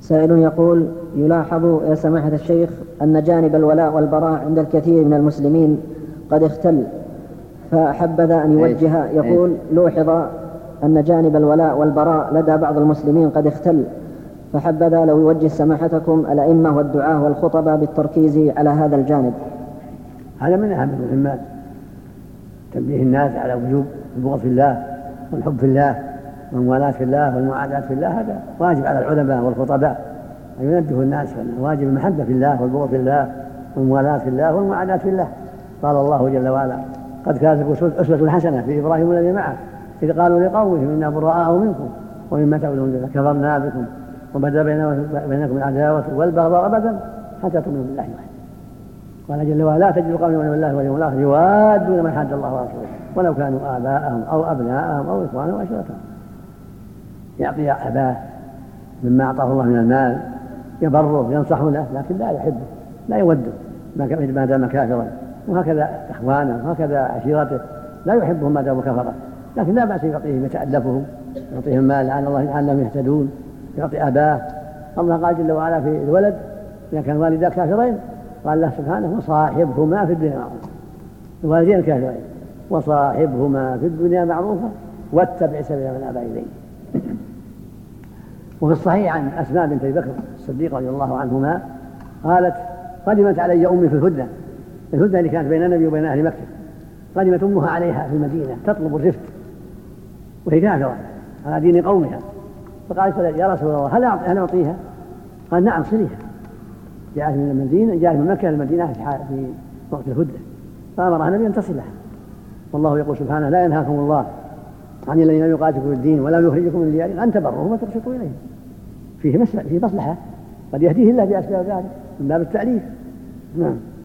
سائل يقول: يلاحظ يا سماحة الشيخ أن جانب الولاء والبراء عند الكثير من المسلمين قد اختل، فحبذا أن يوجه. يقول: لوحظ أن جانب الولاء والبراء لدى بعض المسلمين قد اختل، فحبذا لو يوجه سماحتكم الأئمة والدعاة والخطباء بالتركيز على هذا الجانب. هذا من أهم المهمات، تنبيه الناس على وجوب البغض في الله والحب في الله والموالاة في الله والمعاداة في الله. هذا واجب على العلماء والخطباء أن ينبهوا الناس أن واجب المحبة في الله والبغض في الله والموالاة في الله والمعاداة في الله. قال الله جل وعلا: قد كانت أسوة حسنة في إبراهيم والذين معه إذ قالوا لقومهم إنا براء منكم ومما تعبدون كفرنا بكم وبدا بينكم العداوة والبغضاء أبدا حتى تؤمنوا بالله وحده. قال جل وعلا: لا تجد قوما يؤمنون بالله واليوم الآخر يوادون من حاد الله ورسوله ولو كانوا آباءهم أو أبناءهم أو إخوانهم وعشيرتهم. يعطي أباه مما أعطاه الله من المال، يبره ينصح له، لكن لا يحبه لا يوده ما دام كافرا، وهكذا إخوانه وهكذا عشيرته لا يحبهم ما داموا كفرا، لكن لا بأس يعطيهم يتألفهم، يعطيهم مال لعل الله لعلهم يهتدون، يعطي أباه. الله قال جل وعلا في الولد: إذا كان والدا كافرين قال الله سبحانه: وصاحبهما في الدنيا معروفا. الوالدين الكافرين وصاحبهما في الدنيا معروفا واتبع سبيل من أبى إليه. وفي الصحيح عن أسماء بنت أبي بكر الصديق رضي الله عنهما قالت: قدمت علي أمي في الهدنة اللي كانت بين النبي وبين أهل مكة. قدمت أمها عليها في المدينة تطلب الرفق وهي كافرة على دين قومها، فقالت: يا رسول الله هل أعطيها؟ قال: نعم صليها. جاءت من المدينة، جاءت من مكة للمدينة في وقت الهدنة، فأمرها النبي أن تصلها. والله يقول سبحانه: لا ينهاكم الله عن الذين يقاتلون في الدين ولا يخرجكم من ديارهم أن تبروهم وتقسطوا إليهم. فيه مصلحة قد يهديه الله بأسباب ذلك من باب التأليف. نعم.